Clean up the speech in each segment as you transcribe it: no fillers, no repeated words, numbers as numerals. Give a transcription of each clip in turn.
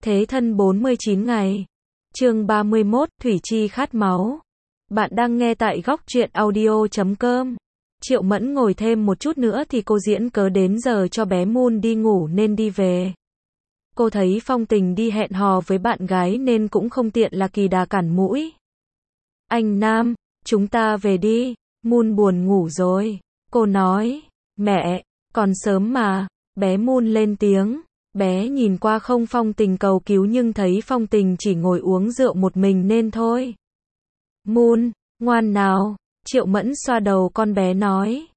Thế thân 49 ngày. Chương 31, Thủy Chi khát máu. Bạn đang nghe tại góc truyện audio.com. Triệu Mẫn ngồi thêm một chút nữa thì cô diễn cớ đến giờ cho bé Moon đi ngủ nên đi về. Cô thấy Phong Tình đi hẹn hò với bạn gái nên cũng không tiện là kỳ đà cản mũi. Anh Nam, chúng ta về đi, Moon buồn ngủ rồi. Cô nói, mẹ, còn sớm mà. Bé Moon lên tiếng. Bé nhìn qua không Phong Tình cầu cứu nhưng thấy Phong Tình chỉ ngồi uống rượu một mình nên thôi. Moon, ngoan nào. Triệu Mẫn xoa đầu con bé nói.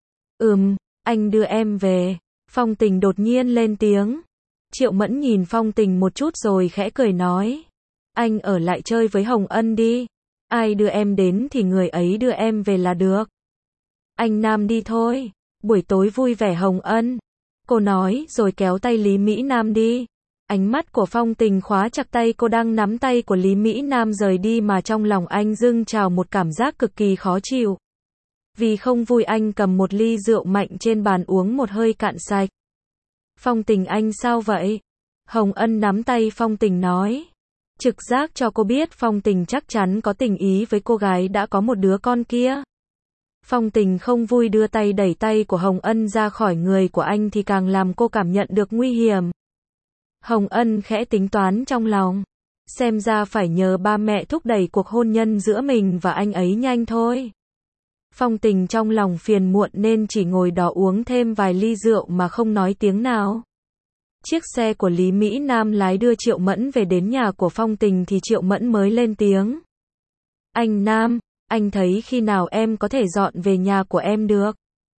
Anh đưa em về. Phong Tình đột nhiên lên tiếng. Triệu Mẫn nhìn Phong Tình một chút rồi khẽ cười nói. Anh ở lại chơi với Hồng Ân đi. Ai đưa em đến thì người ấy đưa em về là được. Anh Nam đi thôi. Buổi tối vui vẻ Hồng Ân. Cô nói rồi kéo tay Lý Mỹ Nam đi. Ánh mắt của Phong Tình khóa chặt tay cô đang nắm tay của Lý Mỹ Nam rời đi mà trong lòng anh dâng trào một cảm giác cực kỳ khó chịu. Vì không vui anh cầm một ly rượu mạnh trên bàn uống một hơi cạn sạch. Phong Tình anh sao vậy? Hồng Ân nắm tay Phong Tình nói. Trực giác cho cô biết Phong Tình chắc chắn có tình ý với cô gái đã có một đứa con kia. Phong Tình không vui đưa tay đẩy tay của Hồng Ân ra khỏi người của anh thì càng làm cô cảm nhận được nguy hiểm. Hồng Ân khẽ tính toán trong lòng. Xem ra phải nhờ ba mẹ thúc đẩy cuộc hôn nhân giữa mình và anh ấy nhanh thôi. Phong Tình trong lòng phiền muộn nên chỉ ngồi đó uống thêm vài ly rượu mà không nói tiếng nào. Chiếc xe của Lý Mỹ Nam lái đưa Triệu Mẫn về đến nhà của Phong Tình thì Triệu Mẫn mới lên tiếng. Anh Nam, anh thấy khi nào em có thể dọn về nhà của em được?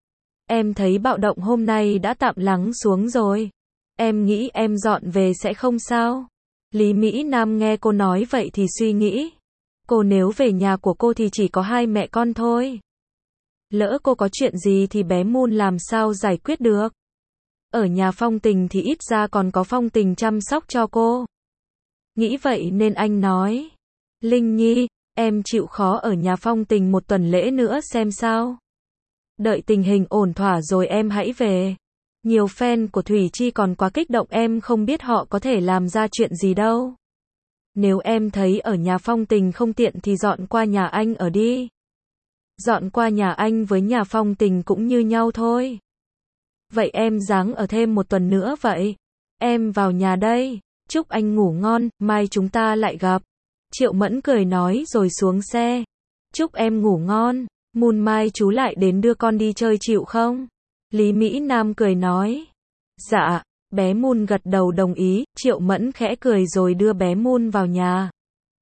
Em thấy bạo động hôm nay đã tạm lắng xuống rồi. Em nghĩ em dọn về sẽ không sao. Lý Mỹ Nam nghe cô nói vậy thì suy nghĩ. Cô nếu về nhà của cô thì chỉ có hai mẹ con thôi. Lỡ cô có chuyện gì thì bé Moon làm sao giải quyết được? Ở nhà Phong Tình thì ít ra còn có Phong Tình chăm sóc cho cô. Nghĩ vậy nên anh nói. Linh Nhi, em chịu khó ở nhà Phong Tình một tuần lễ nữa xem sao. Đợi tình hình ổn thỏa rồi em hãy về. Nhiều fan của Thủy Chi còn quá kích động em không biết họ có thể làm ra chuyện gì đâu. Nếu em thấy ở nhà Phong Tình không tiện thì dọn qua nhà anh ở đi. Dọn qua nhà anh với nhà Phong Tình cũng như nhau thôi. Vậy em ráng ở thêm một tuần nữa vậy. Em vào nhà đây. Chúc anh ngủ ngon, mai chúng ta lại gặp. Triệu Mẫn cười nói rồi xuống xe. Chúc em ngủ ngon. Moon mai chú lại đến đưa con đi chơi chịu không? Lý Mỹ Nam cười nói. Dạ, bé Moon gật đầu đồng ý, Triệu Mẫn khẽ cười rồi đưa bé Moon vào nhà.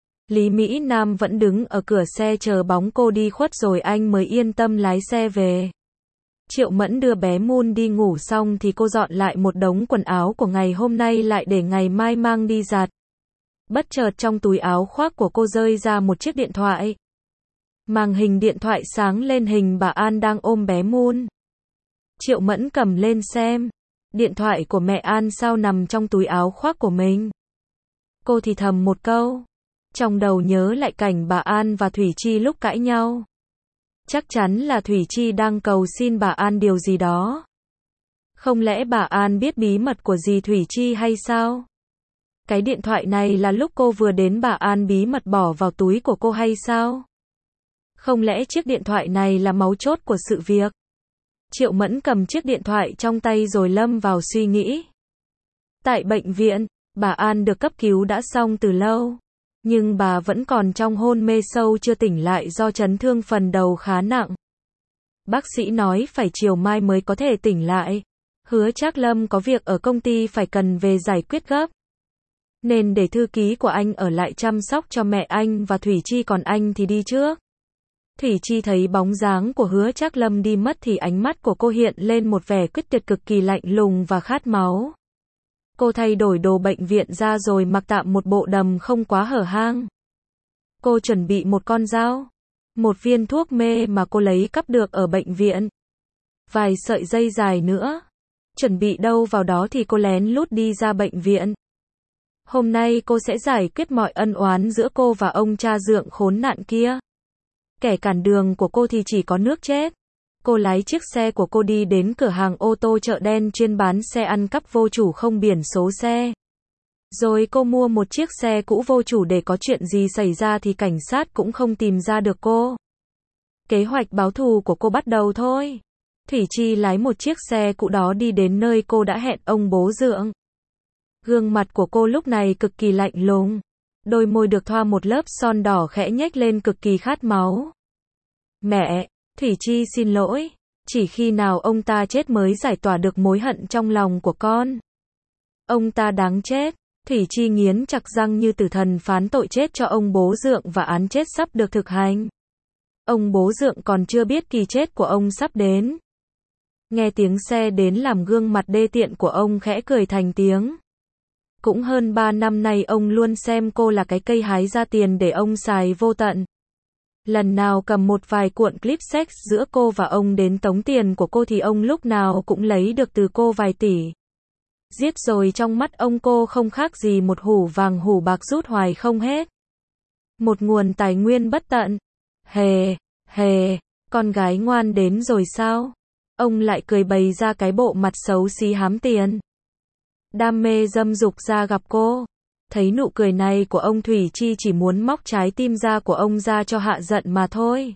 Lý Mỹ Nam vẫn đứng ở cửa xe chờ bóng cô đi khuất rồi anh mới yên tâm lái xe về. Triệu Mẫn đưa bé Moon đi ngủ xong thì cô dọn lại một đống quần áo của ngày hôm nay lại để ngày mai mang đi giặt. Bất chợt trong túi áo khoác của cô rơi ra một chiếc điện thoại. Màn hình điện thoại sáng lên hình bà An đang ôm bé Moon. Triệu Mẫn cầm lên xem. Điện thoại của mẹ An sao nằm trong túi áo khoác của mình. Cô thì thầm một câu. Trong đầu nhớ lại cảnh bà An và Thủy Chi lúc cãi nhau. Chắc chắn là Thủy Chi đang cầu xin bà An điều gì đó. Không lẽ bà An biết bí mật của dì Thủy Chi hay sao? Cái điện thoại này là lúc cô vừa đến bà An bí mật bỏ vào túi của cô hay sao? Không lẽ chiếc điện thoại này là mấu chốt của sự việc? Triệu Mẫn cầm chiếc điện thoại trong tay rồi lâm vào suy nghĩ. Tại bệnh viện, bà An được cấp cứu đã xong từ lâu. Nhưng bà vẫn còn trong hôn mê sâu chưa tỉnh lại do chấn thương phần đầu khá nặng. Bác sĩ nói phải chiều mai mới có thể tỉnh lại. Hứa Trác Lâm có việc ở công ty phải cần về giải quyết gấp. Nên để thư ký của anh ở lại chăm sóc cho mẹ anh và Thủy Chi còn anh thì đi trước. Thủy Chi thấy bóng dáng của Hứa Trác Lâm đi mất thì ánh mắt của cô hiện lên một vẻ quyết tuyệt cực kỳ lạnh lùng và khát máu. Cô thay đổi đồ bệnh viện ra rồi mặc tạm một bộ đầm không quá hở hang. Cô chuẩn bị một con dao, một viên thuốc mê mà cô lấy cắp được ở bệnh viện, vài sợi dây dài nữa. Chuẩn bị đâu vào đó thì cô lén lút đi ra bệnh viện. Hôm nay cô sẽ giải quyết mọi ân oán giữa cô và ông cha dượng khốn nạn kia. Kẻ cản đường của cô thì chỉ có nước chết. Cô lái chiếc xe của cô đi đến cửa hàng ô tô chợ đen chuyên bán xe ăn cắp vô chủ không biển số xe. Rồi cô mua một chiếc xe cũ vô chủ để có chuyện gì xảy ra thì cảnh sát cũng không tìm ra được cô. Kế hoạch báo thù của cô bắt đầu thôi. Thủy Chi lái một chiếc xe cũ đó đi đến nơi cô đã hẹn ông bố dượng. Gương mặt của cô lúc này cực kỳ lạnh lùng. Đôi môi được thoa một lớp son đỏ khẽ nhếch lên cực kỳ khát máu. Mẹ, Thủy Chi xin lỗi. Chỉ khi nào ông ta chết mới giải tỏa được mối hận trong lòng của con. Ông ta đáng chết. Thủy Chi nghiến chặt răng như tử thần phán tội chết cho ông bố dượng và án chết sắp được thực hành. Ông bố dượng còn chưa biết kỳ chết của ông sắp đến. Nghe tiếng xe đến làm gương mặt đê tiện của ông khẽ cười thành tiếng. Cũng hơn 3 năm nay ông luôn xem cô là cái cây hái ra tiền để ông xài vô tận. Lần nào cầm một vài cuộn clip sex giữa cô và ông đến tống tiền của cô thì ông lúc nào cũng lấy được từ cô vài tỷ. Giết rồi trong mắt ông cô không khác gì một hủ vàng hủ bạc rút hoài không hết. Một nguồn tài nguyên bất tận. Hề, hề, con gái ngoan đến rồi sao? Ông lại cười bày ra cái bộ mặt xấu xí hám tiền. Đam mê dâm dục ra gặp cô. Thấy nụ cười này của ông, Thủy Chi chỉ muốn móc trái tim ra của ông ra cho hạ giận mà thôi.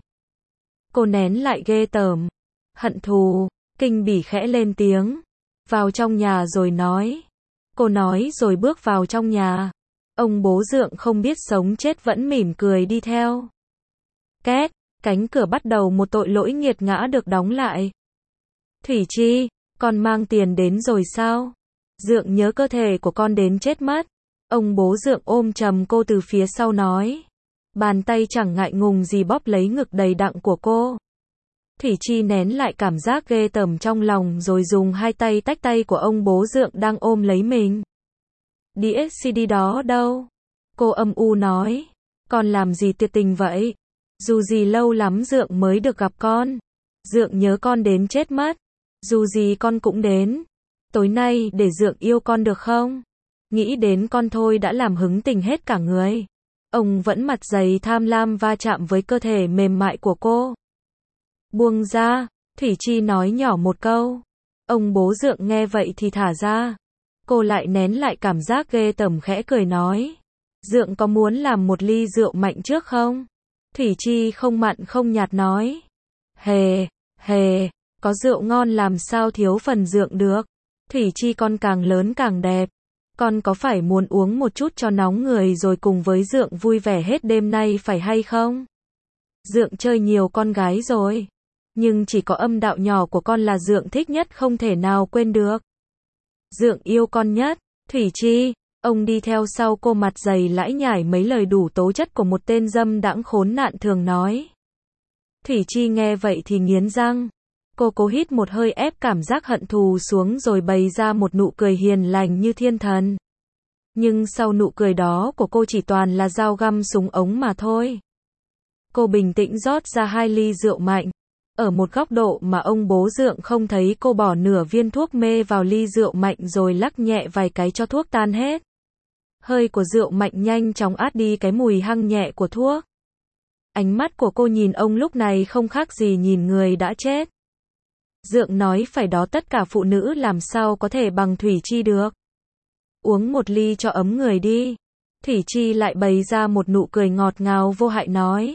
Cô nén lại ghê tởm. Hận thù, kinh bỉ khẽ lên tiếng. Vào trong nhà rồi nói. Cô nói rồi bước vào trong nhà. Ông bố dượng không biết sống chết vẫn mỉm cười đi theo. Két, cánh cửa bắt đầu một tội lỗi nghiệt ngã được đóng lại. Thủy Chi, con mang tiền đến rồi sao? Dượng nhớ cơ thể của con đến chết mất. Ông bố dượng ôm chầm cô từ phía sau nói. Bàn tay chẳng ngại ngùng gì bóp lấy ngực đầy đặn của cô. Thủy Chi nén lại cảm giác ghê tởm trong lòng rồi dùng hai tay tách tay của ông bố dượng đang ôm lấy mình. Đĩa CD đó đâu? Cô âm u nói. Con làm gì tuyệt tình vậy? Dù gì lâu lắm dượng mới được gặp con. Dượng nhớ con đến chết mất. Dù gì con cũng đến. Tối nay để dượng yêu con được không? Nghĩ đến con thôi đã làm hứng tình hết cả người. Ông vẫn mặt dày tham lam va chạm với cơ thể mềm mại của cô. Buông ra, Thủy Chi nói nhỏ một câu. Ông bố dượng nghe vậy thì thả ra. Cô lại nén lại cảm giác ghê tởm khẽ cười nói. Dượng có muốn làm một ly rượu mạnh trước không? Thủy Chi không mặn không nhạt nói. Hề, hề, có rượu ngon làm sao thiếu phần dượng được. Thủy Chi con càng lớn càng đẹp. Con có phải muốn uống một chút cho nóng người rồi cùng với dượng vui vẻ hết đêm nay phải hay không? Dượng chơi nhiều con gái rồi. Nhưng chỉ có âm đạo nhỏ của con là dượng thích nhất không thể nào quên được. Dượng yêu con nhất. Thủy Chi, ông đi theo sau cô mặt dày lãi nhải mấy lời đủ tố chất của một tên dâm đãng khốn nạn thường nói. Thủy Chi nghe vậy thì nghiến răng. Cô cố hít một hơi ép cảm giác hận thù xuống rồi bày ra một nụ cười hiền lành như thiên thần. Nhưng sau nụ cười đó của cô chỉ toàn là dao găm súng ống mà thôi. Cô bình tĩnh rót ra 2 ly rượu mạnh. Ở một góc độ mà ông bố dượng không thấy, cô bỏ nửa viên thuốc mê vào ly rượu mạnh rồi lắc nhẹ vài cái cho thuốc tan hết. Hơi của rượu mạnh nhanh chóng át đi cái mùi hăng nhẹ của thuốc. Ánh mắt của cô nhìn ông lúc này không khác gì nhìn người đã chết. Dượng nói phải đó, tất cả phụ nữ làm sao có thể bằng Thủy Chi được. Uống một ly cho ấm người đi. Thủy Chi lại bày ra một nụ cười ngọt ngào vô hại nói.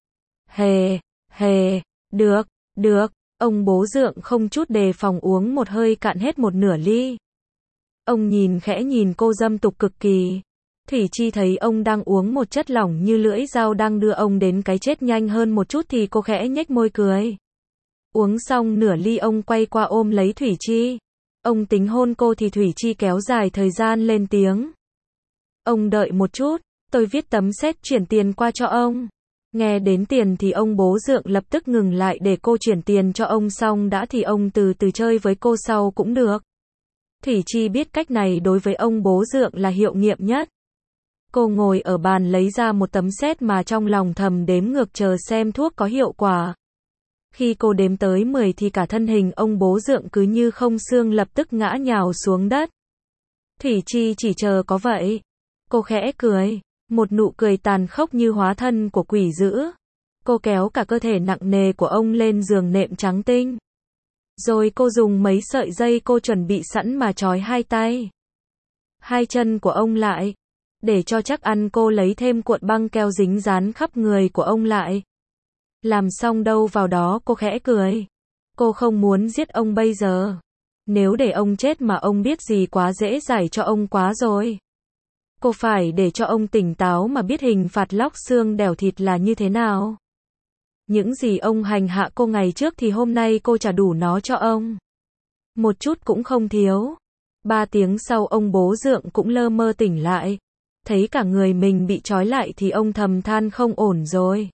Hề, hề, được, được. Ông bố dượng không chút đề phòng uống một hơi cạn hết một nửa ly. Ông nhìn khẽ nhìn cô dâm tục cực kỳ. Thủy Chi thấy ông đang uống một chất lỏng như lưỡi dao đang đưa ông đến cái chết nhanh hơn một chút thì cô khẽ nhếch môi cười. Uống xong nửa ly ông quay qua ôm lấy Thủy Chi. Ông tính hôn cô thì Thủy Chi kéo dài thời gian lên tiếng. Ông đợi một chút, tôi viết tấm séc chuyển tiền qua cho ông. Nghe đến tiền thì ông bố dượng lập tức ngừng lại để cô chuyển tiền cho ông xong đã thì ông từ từ chơi với cô sau cũng được. Thủy Chi biết cách này đối với ông bố dượng là hiệu nghiệm nhất. Cô ngồi ở bàn lấy ra một tấm séc mà trong lòng thầm đếm ngược chờ xem thuốc có hiệu quả. Khi cô đếm tới 10 thì cả thân hình ông bố dượng cứ như không xương lập tức ngã nhào xuống đất. Thủy Chi chỉ chờ có vậy. Cô khẽ cười, một nụ cười tàn khốc như hóa thân của quỷ dữ. Cô kéo cả cơ thể nặng nề của ông lên giường nệm trắng tinh. Rồi cô dùng mấy sợi dây cô chuẩn bị sẵn mà trói hai tay. hai chân của ông lại. Để cho chắc ăn cô lấy thêm cuộn băng keo dính dán khắp người của ông lại. Làm xong đâu vào đó cô khẽ cười. Cô không muốn giết ông bây giờ. Nếu để ông chết mà ông biết gì quá dễ giải cho ông quá rồi. Cô phải để cho ông tỉnh táo mà biết hình phạt lóc xương đẻo thịt là như thế nào. Những gì ông hành hạ cô ngày trước thì hôm nay cô trả đủ nó cho ông. Một chút cũng không thiếu. 3 tiếng sau ông bố Dượng cũng lơ mơ tỉnh lại. Thấy cả người mình bị trói lại thì ông thầm than không ổn rồi.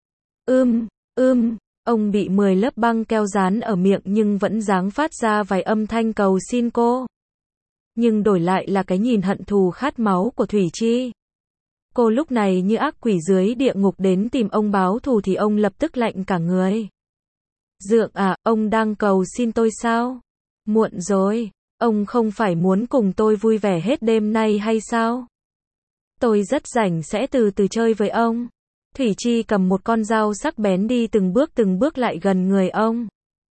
Ông bị 10 lớp băng keo dán ở miệng nhưng vẫn dáng phát ra vài âm thanh cầu xin cô. Nhưng đổi lại là cái nhìn hận thù khát máu của Thủy Chi. Cô lúc này như ác quỷ dưới địa ngục đến tìm ông báo thù thì ông lập tức lạnh cả người. Dượng à, ông đang cầu xin tôi sao? Muộn rồi, ông không phải muốn cùng tôi vui vẻ hết đêm nay hay sao? Tôi rất rảnh sẽ từ từ chơi với ông. Thủy Chi cầm một con dao sắc bén đi từng bước lại gần người ông.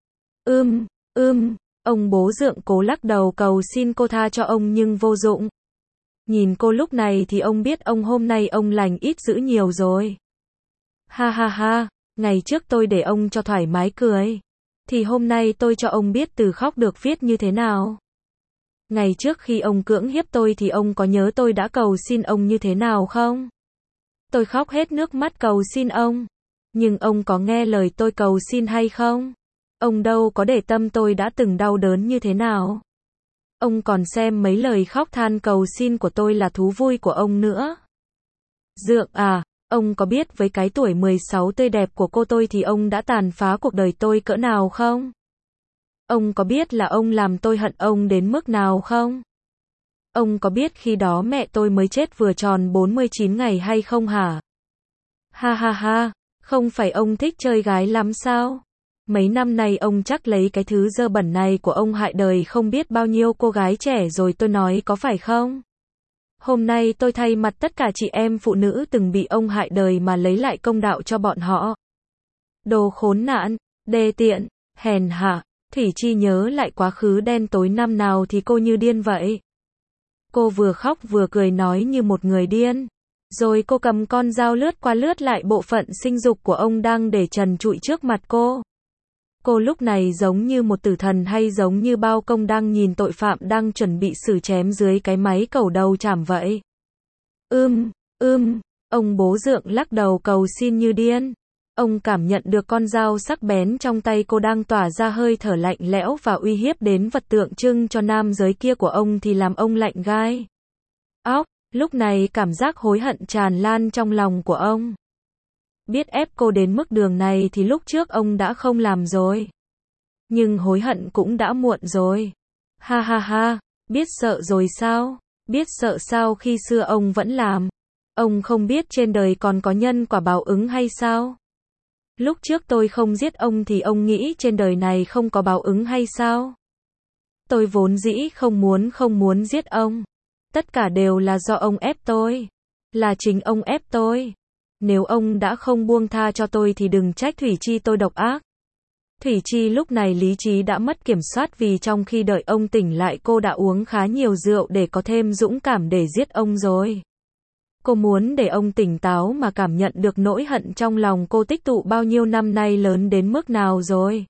Ông bố Dượng cố lắc đầu cầu xin cô tha cho ông nhưng vô dụng. Nhìn cô lúc này thì ông biết ông hôm nay ông lành ít dữ nhiều rồi. Ha ha ha, ngày trước tôi để ông cho thoải mái cười. Thì hôm nay tôi cho ông biết từ khóc được viết như thế nào. Ngày trước khi ông cưỡng hiếp tôi thì ông có nhớ tôi đã cầu xin ông như thế nào không? Tôi khóc hết nước mắt cầu xin ông. Nhưng ông có nghe lời tôi cầu xin hay không? Ông đâu có để tâm tôi đã từng đau đớn như thế nào. Ông còn xem mấy lời khóc than cầu xin của tôi là thú vui của ông nữa. Dượng à, ông có biết với cái tuổi 16 tươi đẹp của cô tôi thì ông đã tàn phá cuộc đời tôi cỡ nào không? Ông có biết là ông làm tôi hận ông đến mức nào không? Ông có biết khi đó mẹ tôi mới chết vừa tròn 49 ngày hay không hả? Ha ha ha, không phải ông thích chơi gái lắm sao? Mấy năm nay ông chắc lấy cái thứ dơ bẩn này của ông hại đời không biết bao nhiêu cô gái trẻ rồi tôi nói có phải không? Hôm nay tôi thay mặt tất cả chị em phụ nữ từng bị ông hại đời mà lấy lại công đạo cho bọn họ. Đồ khốn nạn, đê tiện, hèn hạ. Thủy Chi nhớ lại quá khứ đen tối năm nào thì cô như điên vậy. Cô vừa khóc vừa cười nói như một người điên. Rồi cô cầm con dao lướt qua lướt lại bộ phận sinh dục của ông đang để trần trụi trước mặt cô. Cô lúc này giống như một tử thần hay giống như bao công đang nhìn tội phạm đang chuẩn bị xử chém dưới cái máy cẩu đầu chảm vậy. Ông bố Dượng lắc đầu cầu xin như điên. Ông cảm nhận được con dao sắc bén trong tay cô đang tỏa ra hơi thở lạnh lẽo và uy hiếp đến vật tượng trưng cho nam giới kia của ông thì làm ông lạnh gai óc. Lúc này cảm giác hối hận tràn lan trong lòng của ông. Biết ép cô đến mức đường này thì lúc trước ông đã không làm rồi. Nhưng hối hận cũng đã muộn rồi. Ha ha ha, biết sợ rồi sao? Biết sợ sao khi xưa ông vẫn làm? Ông không biết trên đời còn có nhân quả báo ứng hay sao? Lúc trước tôi không giết ông thì ông nghĩ trên đời này không có báo ứng hay sao? Tôi vốn dĩ không muốn giết ông. Tất cả đều là do ông ép tôi. Là chính ông ép tôi. Nếu ông đã không buông tha cho tôi thì đừng trách Thủy Chi tôi độc ác. Thủy Chi lúc này lý trí đã mất kiểm soát vì trong khi đợi ông tỉnh lại cô đã uống khá nhiều rượu để có thêm dũng cảm để giết ông rồi. Cô muốn để ông tỉnh táo mà cảm nhận được nỗi hận trong lòng cô tích tụ bao nhiêu năm nay lớn đến mức nào rồi.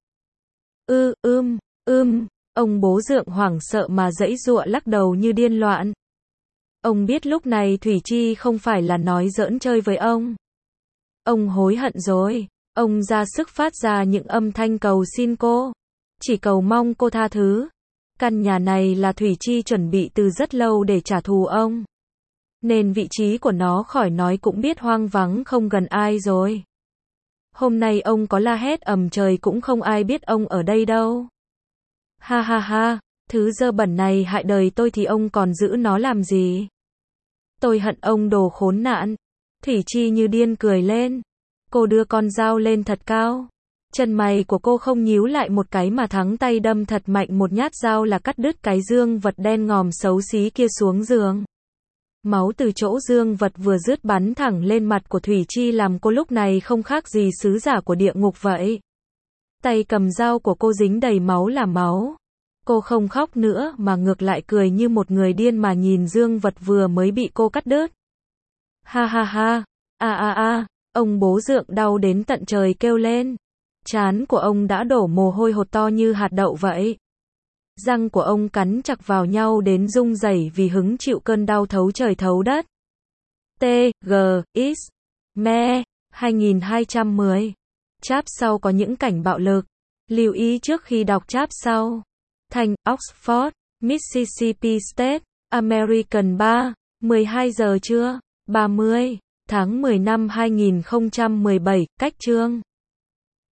Ông bố Dượng hoảng sợ mà giãy giụa lắc đầu như điên loạn. Ông biết lúc này Thủy Chi không phải là nói giỡn chơi với ông. Ông hối hận rồi. Ông ra sức phát ra những âm thanh cầu xin cô. Chỉ cầu mong cô tha thứ. Căn nhà này là Thủy Chi chuẩn bị từ rất lâu để trả thù ông. Nên vị trí của nó khỏi nói cũng biết hoang vắng không gần ai rồi. Hôm nay ông có la hét ầm trời cũng không ai biết ông ở đây đâu. Ha ha ha, thứ dơ bẩn này hại đời tôi thì ông còn giữ nó làm gì? Tôi hận ông đồ khốn nạn. Thủy Chi như điên cười lên. Cô đưa con dao lên thật cao. Chân mày của cô không nhíu lại một cái mà thắng tay đâm thật mạnh một nhát dao là cắt đứt cái dương vật đen ngòm xấu xí kia xuống giường. Máu từ chỗ dương vật vừa rớt bắn thẳng lên mặt của Thủy Chi làm cô lúc này không khác gì sứ giả của địa ngục vậy. Tay cầm dao của cô dính đầy máu là máu. Cô không khóc nữa mà ngược lại cười như một người điên mà nhìn dương vật vừa mới bị cô cắt đứt. Ha ha ha, ông bố Dượng đau đến tận trời kêu lên. Trán của ông đã đổ mồ hôi hột to như hạt đậu vậy. Răng của ông cắn chặt vào nhau đến rung rẩy vì hứng chịu cơn đau thấu trời thấu đất. T, G, X, Me, 2210. Chap sau có những cảnh bạo lực. Lưu ý trước khi đọc chap sau. Thành, Oxford, Mississippi State, American 3, 12 giờ trưa, 30, tháng 10 năm 2017, cách chương.